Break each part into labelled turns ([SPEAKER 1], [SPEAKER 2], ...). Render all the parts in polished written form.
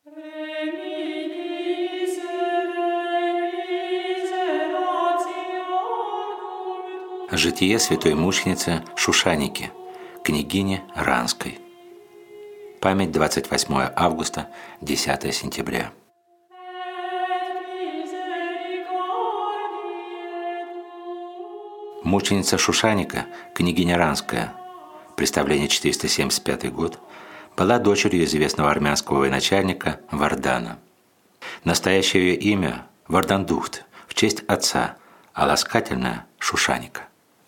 [SPEAKER 1] Житие святой мученицы Шушаники, княгини Ранской. Память 28 августа, 10 сентября. Мученица Шушаника, княгиня Ранская, представление 475 год, была дочерью известного армянского военачальника Вардана. Настоящее ее имя – Вардандухт, в честь отца, а ласкательное – Шушаника.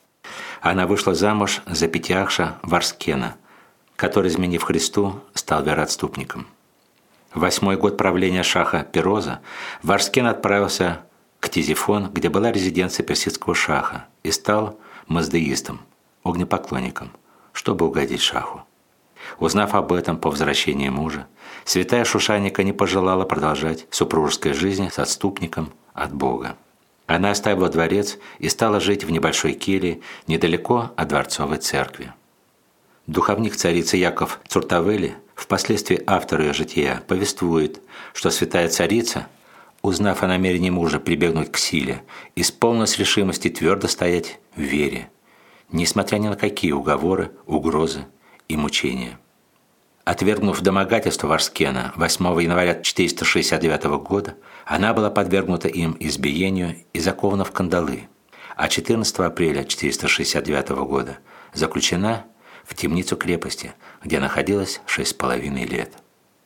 [SPEAKER 1] Она вышла замуж за Питиахша Варскена, который, изменив Христу, стал вероотступником. В 8-й год правления шаха Пероза Варскен отправился к Ктизифон, где была резиденция персидского шаха, и стал маздеистом, огнепоклонником, чтобы угодить шаху. Узнав об этом по возвращении мужа, святая Шушаника не пожелала продолжать супружеской жизнь с отступником от Бога. Она оставила дворец и стала жить в небольшой келье недалеко от дворцовой церкви. Духовник царицы Яков Цуртавели, впоследствии автор ее жития, повествует, что святая царица, узнав о намерении мужа прибегнуть к силе, исполнилась решимости твердо стоять в вере, несмотря ни на какие уговоры, угрозы и мучения. Отвергнув домогательство Варскена 8 января 469 года, она была подвергнута им избиению и закована в кандалы, а 14 апреля 469 года заключена в темницу крепости, где находилась 6,5 лет.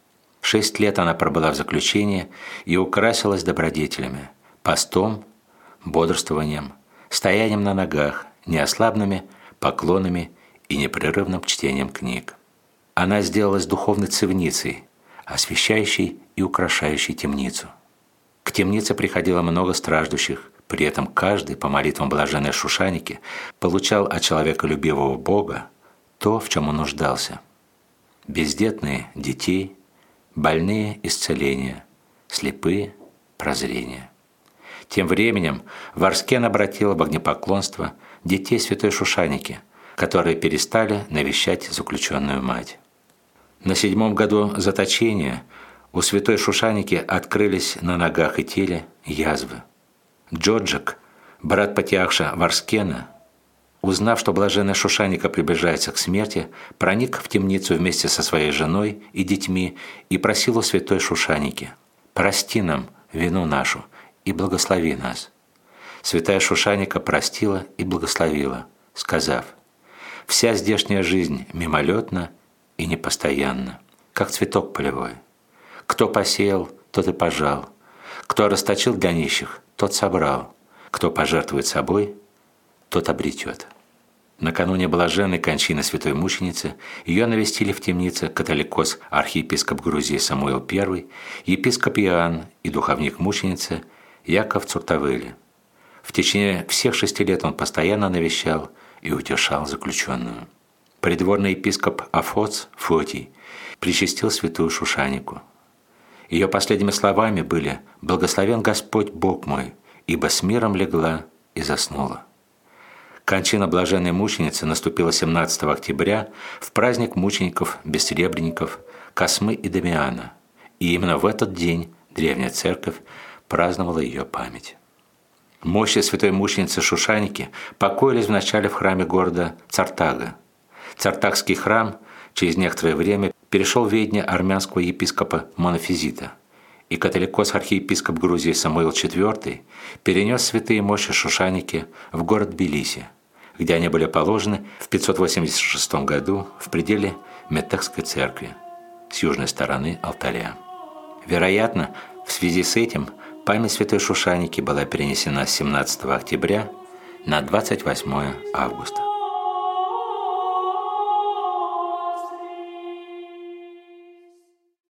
[SPEAKER 1] 6 лет она пробыла в заключении и украсилась добродетелями, постом, бодрствованием, стоянием на ногах, неослабными поклонами и непрерывным чтением книг. Она сделалась духовной цивницей, освещающей и украшающей темницу. К темнице приходило много страждущих, при этом каждый, по молитвам блаженной Шушаники, получал от человеколюбивого Бога то, в чем он нуждался. Бездетные – детей, больные – исцеления, слепые – прозрения. Тем временем Варскен обратил в огнепоклонство детей святой Шушаники, которые перестали навещать заключенную мать. На 7-м году заточения у святой Шушаники открылись на ногах и теле язвы. Джоджик, брат Питиахша Варскена, узнав, что блаженная Шушаника приближается к смерти, проник в темницу вместе со своей женой и детьми и просил у святой Шушаники: «Прости нам вину нашу и благослови нас». Святая Шушаника простила и благословила, сказав: «Вся здешняя жизнь мимолетна и непостоянна, как цветок полевой. Кто посеял, тот и пожал. Кто расточил для нищих, тот собрал. Кто пожертвует собой, тот обретет». Накануне блаженной кончины святой мученицы ее навестили в темнице католикос архиепископ Грузии Самуил I, епископ Иоанн и духовник мученицы Яков Цуртавели. В течение всех 6 лет он постоянно навещал и утешал заключенную. Придворный епископ Афоц Фотий причастил святую Шушанику. Ее последними словами были: «Благословен Господь Бог мой, ибо с миром легла и заснула». Кончина блаженной мученицы наступила 17 октября в праздник мучеников-бессребренников Космы и Дамиана, и именно в этот день древняя церковь праздновала ее память. Мощи святой мученицы Шушаники покоились вначале в храме города Цартага. Цартагский храм через некоторое время перешел в ведение армянского епископа Монофизита, и католикос-архиепископ Грузии Самуил IV перенес святые мощи Шушаники в город Тбилиси, где они были положены в 586 году в пределе Метекской церкви с южной стороны алтаря. Вероятно, в связи с этим память святой Шушаники была перенесена с 17 октября на 28 августа.